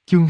Chương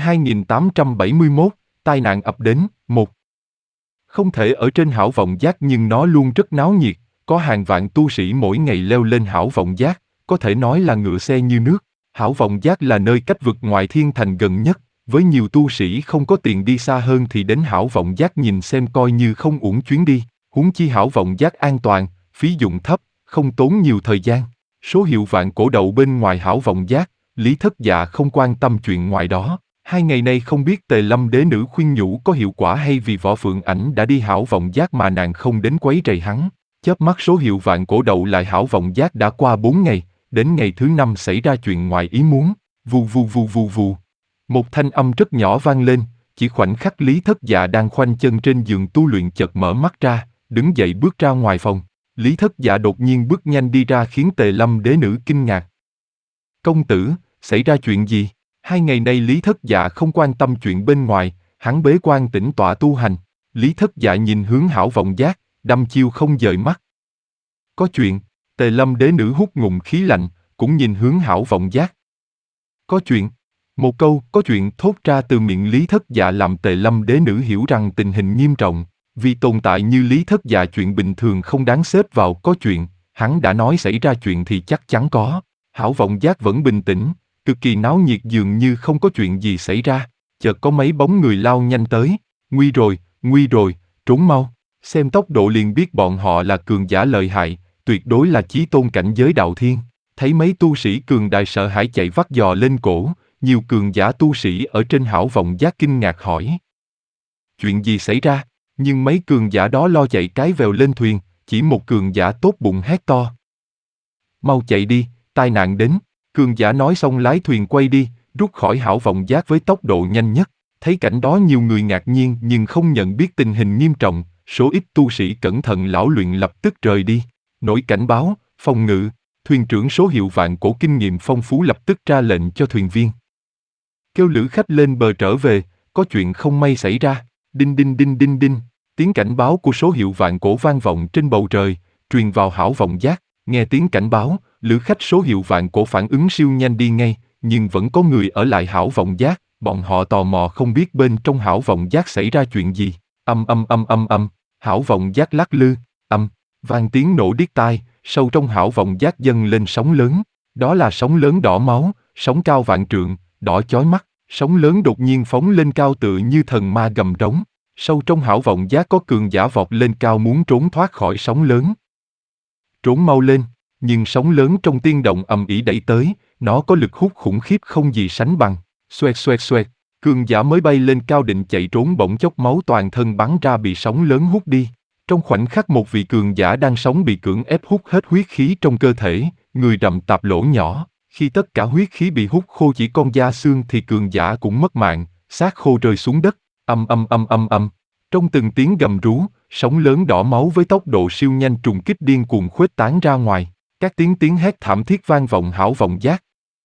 2871, tai nạn ập đến, 1. Không thể ở trên hảo vọng giác nhưng nó luôn rất náo nhiệt, có hàng vạn tu sĩ mỗi ngày leo lên hảo vọng giác, có thể nói là ngựa xe như nước. Hảo vọng giác là nơi cách vực ngoại thiên thành gần nhất, với nhiều tu sĩ không có tiền đi xa hơn thì đến hảo vọng giác nhìn xem coi như không uổng chuyến đi, huống chi hảo vọng giác an toàn, phí dụng thấp, không tốn nhiều thời gian. Số hiệu vạn cổ đậu bên ngoài hảo vọng giác, Lý Thất Dạ không quan tâm chuyện ngoài đó. 2 ngày nay không biết Tề Lâm đế nữ khuyên nhủ có hiệu quả hay vì Võ Phượng Ảnh đã đi hảo vọng giác mà nàng không đến quấy rầy hắn. Chớp mắt số hiệu vạn cổ đậu lại hảo vọng giác đã qua 4 ngày, đến ngày thứ 5 xảy ra chuyện ngoài ý muốn. Vù vù vù vù vù. Một thanh âm rất nhỏ vang lên, chỉ khoảnh khắc Lý Thất Dạ đang khoanh chân trên giường tu luyện chợt mở mắt ra, đứng dậy bước ra ngoài phòng. Lý Thất Dạ đột nhiên bước nhanh đi ra khiến Tề Lâm đế nữ kinh ngạc. Công tử, xảy ra chuyện gì? 2 ngày nay Lý Thất Dạ không quan tâm chuyện bên ngoài, hắn bế quan tĩnh tọa tu hành. Lý Thất Dạ nhìn hướng hảo vọng giác, đăm chiêu không dời mắt. Có chuyện. Tề Lâm đế nữ hút ngụm khí lạnh, cũng nhìn hướng hảo vọng giác. Có chuyện. Một câu có chuyện thốt ra từ miệng Lý Thất Dạ làm Tề Lâm đế nữ hiểu rằng tình hình nghiêm trọng. Vì tồn tại như Lý Thất Dạ chuyện bình thường không đáng xếp vào có chuyện, hắn đã nói xảy ra chuyện thì chắc chắn có. Hảo vọng giác vẫn bình tĩnh, cực kỳ náo nhiệt dường như không có chuyện gì xảy ra. Chợt có mấy bóng người lao nhanh tới. Nguy rồi, trốn mau. Xem tốc độ liền biết bọn họ là cường giả lợi hại, tuyệt đối là chí tôn cảnh giới đạo thiên. Thấy mấy tu sĩ cường đại sợ hãi chạy vắt giò lên cổ, nhiều cường giả tu sĩ ở trên hảo vọng giác kinh ngạc hỏi. Chuyện gì xảy ra? Nhưng mấy cường giả đó lo chạy cái vèo lên thuyền, chỉ một cường giả tốt bụng hét to. Mau chạy đi, tai nạn đến. Cường giả nói xong lái thuyền quay đi, rút khỏi hảo vọng giác với tốc độ nhanh nhất. Thấy cảnh đó nhiều người ngạc nhiên nhưng không nhận biết tình hình nghiêm trọng, số ít tu sĩ cẩn thận lão luyện lập tức rời đi. Nổi cảnh báo, phòng ngự, thuyền trưởng số hiệu vạn cổ kinh nghiệm phong phú lập tức ra lệnh cho thuyền viên. Kêu lữ khách lên bờ trở về, có chuyện không may xảy ra. Đinh đinh đinh đinh đinh, tiếng cảnh báo của số hiệu vạn cổ vang vọng trên bầu trời, truyền vào hảo vọng giác. Nghe tiếng cảnh báo, lữ khách số hiệu vạn cổ phản ứng siêu nhanh đi ngay, nhưng vẫn có người ở lại hảo vọng giác, bọn họ tò mò không biết bên trong hảo vọng giác xảy ra chuyện gì. Hảo vọng giác lắc lư, vang tiếng nổ điếc tai, sâu trong hảo vọng giác dâng lên sóng lớn. Đó là sóng lớn đỏ máu, sóng cao vạn trượng, đỏ chói mắt. Sóng lớn đột nhiên phóng lên cao tựa như thần ma gầm trống. Sâu trong hảo vọng giác có cường giả vọt lên cao muốn trốn thoát khỏi sóng lớn. Trốn mau lên, nhưng sóng lớn trong tiên động ầm ĩ đẩy tới, nó có lực hút khủng khiếp không gì sánh bằng. Xoẹt xoẹt xoẹt, cường giả mới bay lên cao định chạy trốn bỗng chốc máu toàn thân bắn ra bị sóng lớn hút đi. Trong khoảnh khắc một vị cường giả đang sống bị cưỡng ép hút hết huyết khí trong cơ thể, người rầm tạp lỗ nhỏ. Khi tất cả huyết khí bị hút khô chỉ còn da xương thì cường giả cũng mất mạng, xác khô rơi xuống đất. Trong từng tiếng gầm rú, sóng lớn đỏ máu với tốc độ siêu nhanh trùng kích điên cuồng khuếch tán ra ngoài. Các tiếng hét thảm thiết vang vọng hảo vọng giác.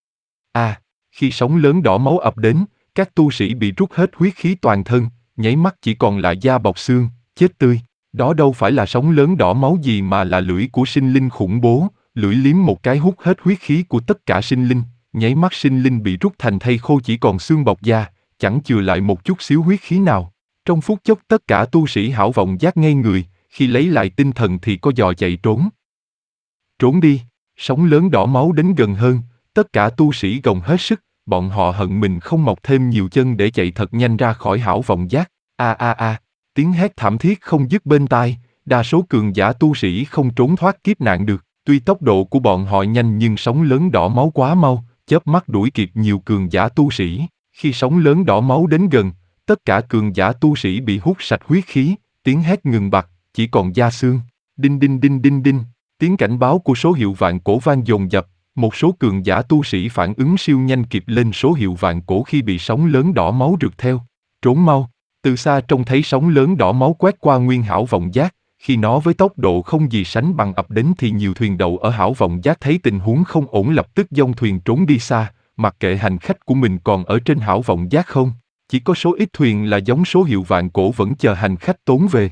Khi sóng lớn đỏ máu ập đến, các tu sĩ bị rút hết huyết khí toàn thân, nháy mắt chỉ còn lại da bọc xương, chết tươi. Đó đâu phải là sóng lớn đỏ máu gì mà là lưỡi của sinh linh khủng bố, lưỡi liếm một cái hút hết huyết khí của tất cả sinh linh, nháy mắt sinh linh bị rút thành thây khô chỉ còn xương bọc da, chẳng chừa lại một chút xíu huyết khí nào. Trong phút chốc tất cả tu sĩ hảo vọng giác ngây người, khi lấy lại tinh thần thì có dò chạy trốn. Trốn đi, sóng lớn đỏ máu đến gần hơn, tất cả tu sĩ gồng hết sức, bọn họ hận mình không mọc thêm nhiều chân để chạy thật nhanh ra khỏi hảo vọng giác. Tiếng hét thảm thiết không dứt bên tai, đa số cường giả tu sĩ không trốn thoát kiếp nạn được. Tuy tốc độ của bọn họ nhanh nhưng sóng lớn đỏ máu quá mau, chớp mắt đuổi kịp nhiều cường giả tu sĩ. Khi sóng lớn đỏ máu đến gần, tất cả cường giả tu sĩ bị hút sạch huyết khí, tiếng hét ngừng bặt, chỉ còn da xương. Đinh đinh đinh đinh đinh, tiếng cảnh báo của số hiệu vạn cổ vang dồn dập. Một số cường giả tu sĩ phản ứng siêu nhanh kịp lên số hiệu vạn cổ khi bị sóng lớn đỏ máu rượt theo. Trốn mau, từ xa trông thấy sóng lớn đỏ máu quét qua nguyên hảo vọng giác. Khi nó với tốc độ không gì sánh bằng ập đến thì nhiều thuyền đậu ở hảo vọng giác thấy tình huống không ổn lập tức dông thuyền trốn đi xa, mặc kệ hành khách của mình còn ở trên hảo vọng giác không. Chỉ có số ít thuyền là giống số hiệu vạn cổ vẫn chờ hành khách tốn về.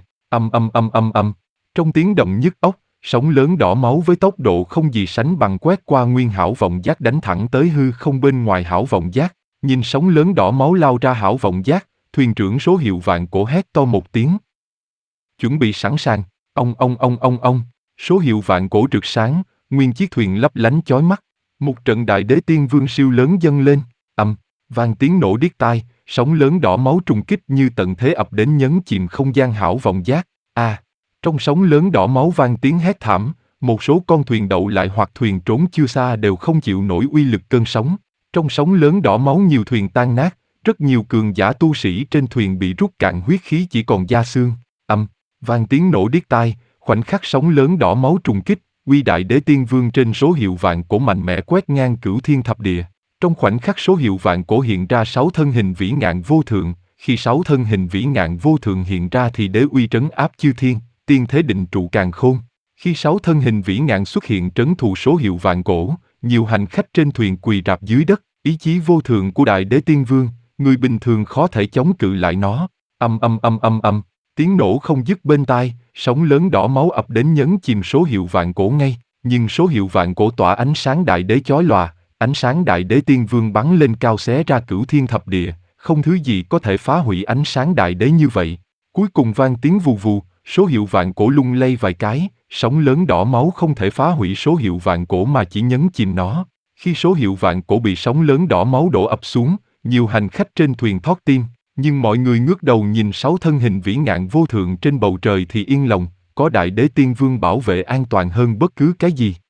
Trong tiếng động nhức óc, sóng lớn đỏ máu với tốc độ không gì sánh bằng quét qua nguyên hảo vọng giác đánh thẳng tới hư không bên ngoài hảo vọng giác. Nhìn sóng lớn đỏ máu lao ra hảo vọng giác, thuyền trưởng số hiệu vạn cổ hét to một tiếng. Chuẩn bị sẵn sàng, ông. Số hiệu vạn cổ rực sáng, nguyên chiếc thuyền lấp lánh chói mắt. Một trận đại đế tiên vương siêu lớn dâng lên, vang tiếng nổ điếc tai, sóng lớn đỏ máu trùng kích như tận thế ập đến nhấn chìm không gian hảo vọng giác. Trong sóng lớn đỏ máu vang tiếng hét thảm, một số con thuyền đậu lại hoặc thuyền trốn chưa xa đều không chịu nổi uy lực cơn sóng. Trong sóng lớn đỏ máu nhiều thuyền tan nát, rất nhiều cường giả tu sĩ trên thuyền bị rút cạn huyết khí chỉ còn da xương. Vang tiếng nổ điếc tai, khoảnh khắc sóng lớn đỏ máu trùng kích, uy đại đế tiên vương trên số hiệu vạn cổ mạnh mẽ quét ngang cửu thiên thập địa. Trong khoảnh khắc số hiệu vạn cổ hiện ra 6 thân hình vĩ ngạn vô thượng, khi 6 thân hình vĩ ngạn vô thượng hiện ra thì đế uy trấn áp chư thiên, tiên thế định trụ càn khôn. Khi 6 thân hình vĩ ngạn xuất hiện trấn thủ số hiệu vạn cổ, nhiều hành khách trên thuyền quỳ rạp dưới đất, ý chí vô thượng của đại đế tiên vương, người bình thường khó thể chống cự lại nó. Tiếng nổ không dứt bên tai, sóng lớn đỏ máu ập đến nhấn chìm số hiệu vạn cổ ngay, nhưng số hiệu vạn cổ tỏa ánh sáng đại đế chói lòa, ánh sáng đại đế tiên vương bắn lên cao xé ra cửu thiên thập địa, không thứ gì có thể phá hủy ánh sáng đại đế như vậy. Cuối cùng vang tiếng vù vù, số hiệu vạn cổ lung lay vài cái, sóng lớn đỏ máu không thể phá hủy số hiệu vạn cổ mà chỉ nhấn chìm nó. Khi số hiệu vạn cổ bị sóng lớn đỏ máu đổ ập xuống, nhiều hành khách trên thuyền thót tim, nhưng mọi người ngước đầu nhìn 6 thân hình vĩ ngạn vô thượng trên bầu trời thì yên lòng, có đại đế tiên vương bảo vệ an toàn hơn bất cứ cái gì.